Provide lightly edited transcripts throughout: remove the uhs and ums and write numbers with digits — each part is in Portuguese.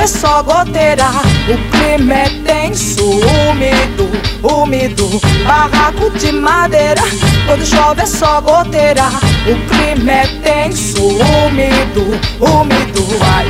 chove é só goteira. O clima é tenso, úmido, úmido. Barraco de madeira, quando chove é só goteira. O clima é tenso, úmido, úmido. Vai.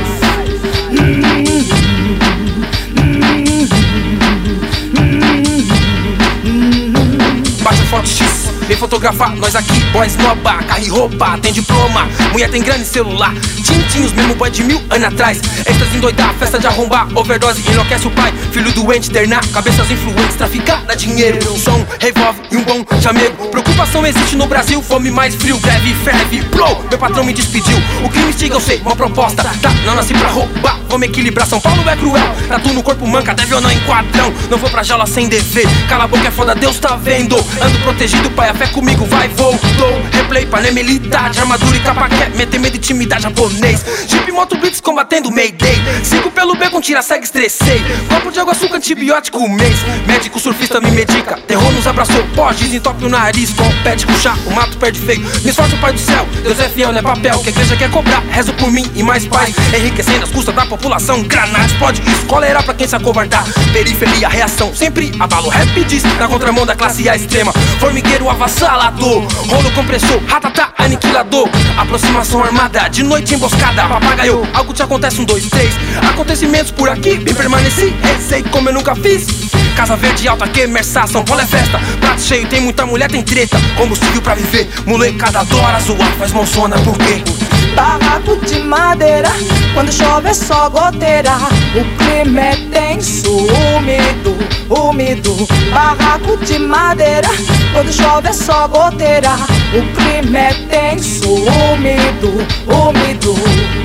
Baixa foto X, vem fotografar nós aqui, boys noba, carro e roupa, tem diploma, mulher tem grana e celular. Tintinhos, mesmo boy de 1000 anos atrás. Êxtase endoidar, festa de arrombar, overdose, enlouquece o pai. Filho doente, internar, cabeças influentes, traficar, dá dinheiro. Som, revólver e um bom chamego. Preocupação existe no Brasil, fome mais frio, greve, ferve, bro. Meu patrão me despediu, o que me instiga eu sei, uma proposta. Tá, não nasci pra roubar, vou me equilibrar, São Paulo é cruel. Tatu no corpo manca, deve ou não em quadrão. Não vou pra jaula sem dever, cala a boca é foda, Deus tá vendo. Ando protegido, pai, a fé comigo, vai, voltou. Replay, pané militar, de armadura e capa cap, meter medo e intimidar japonês. Jeep, moto, blitz, combatendo Mayday. Sigo pelo beco, tira, segue, estressei. Copo de água, açúcar, antibiótico, mês. Médico, surfista, me medica. Terror nos abraçou, pós, desentope o nariz. Com o pé de puxar, o mato perde feio. Me esforço, pai do céu, Deus é fiel, não é papel. Que a igreja quer cobrar, rezo por mim e mais paz. Enriquecendo as custas da população, granada explode, escola era pra quem se acovardar. Periferia, reação, sempre abalo, rap diz. Na contramão da classe A extrema, formigueiro avassalador. Rolo compressor, ratatá, aniquilador. Aproximação armada, de noite emboscada. Papagaio, algo te acontece, 1, 2, 3. Acontecimentos por aqui, bem permaneci. Rezei como eu nunca fiz. Casa verde alta, que emersa, São Paulo é festa. Prato cheio, tem muita mulher, tem treta. Combustível pra viver, molecada adora zoar. Faz mãozona, por quê? Barraco de madeira, quando chove é só goteira. O clima é tenso, úmido, úmido. Barraco de madeira, quando chove é só goteira. O clima é tenso, úmido, úmido.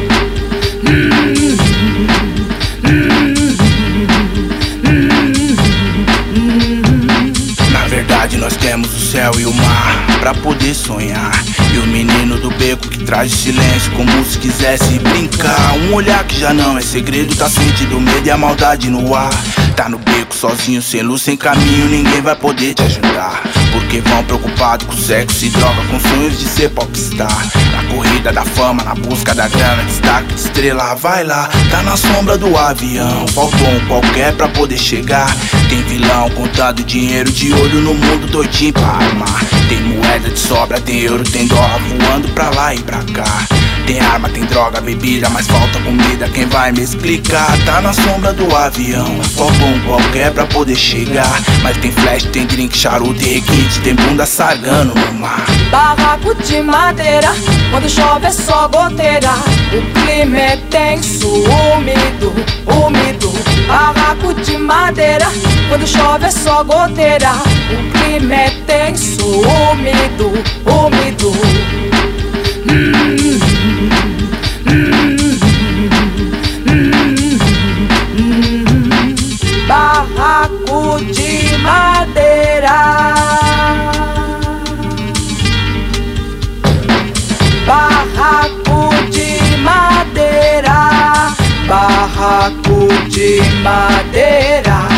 Na verdade nós temos o céu e o mar pra poder sonhar. E o menino do beco que traz o silêncio como se quisesse brincar. Um olhar que já não é segredo, tá sentindo medo e a maldade no ar. Tá no beco sozinho, sem luz, sem caminho, ninguém vai poder te ajudar. Porque vão preocupados com sexo e droga, com sonhos de ser popstar. Na corrida da fama, na busca da grana, destaque de estrela, vai lá. Tá na sombra do avião, faltou um qualquer pra poder chegar. Tem vilão contando dinheiro de olho no mundo doidinho pra armar. Tem moeda de sobra, tem euro, tem dólar voando pra lá e pra cá. Tem arma, tem droga, bebida, mas falta comida, quem vai me explicar? Tá na sombra do avião, faltou um qualquer pra poder chegar. Mas tem flash, tem drink, charuto e requinte, tem bunda sargando no mar. Barraco de madeira, quando chove é só goteira. O clima é tenso, úmido, úmido. Barraco de madeira, quando chove é só goteira. O clima é tenso, úmido, úmido. Barraco de madeira. Barraco de madeira. Barraco de madeira.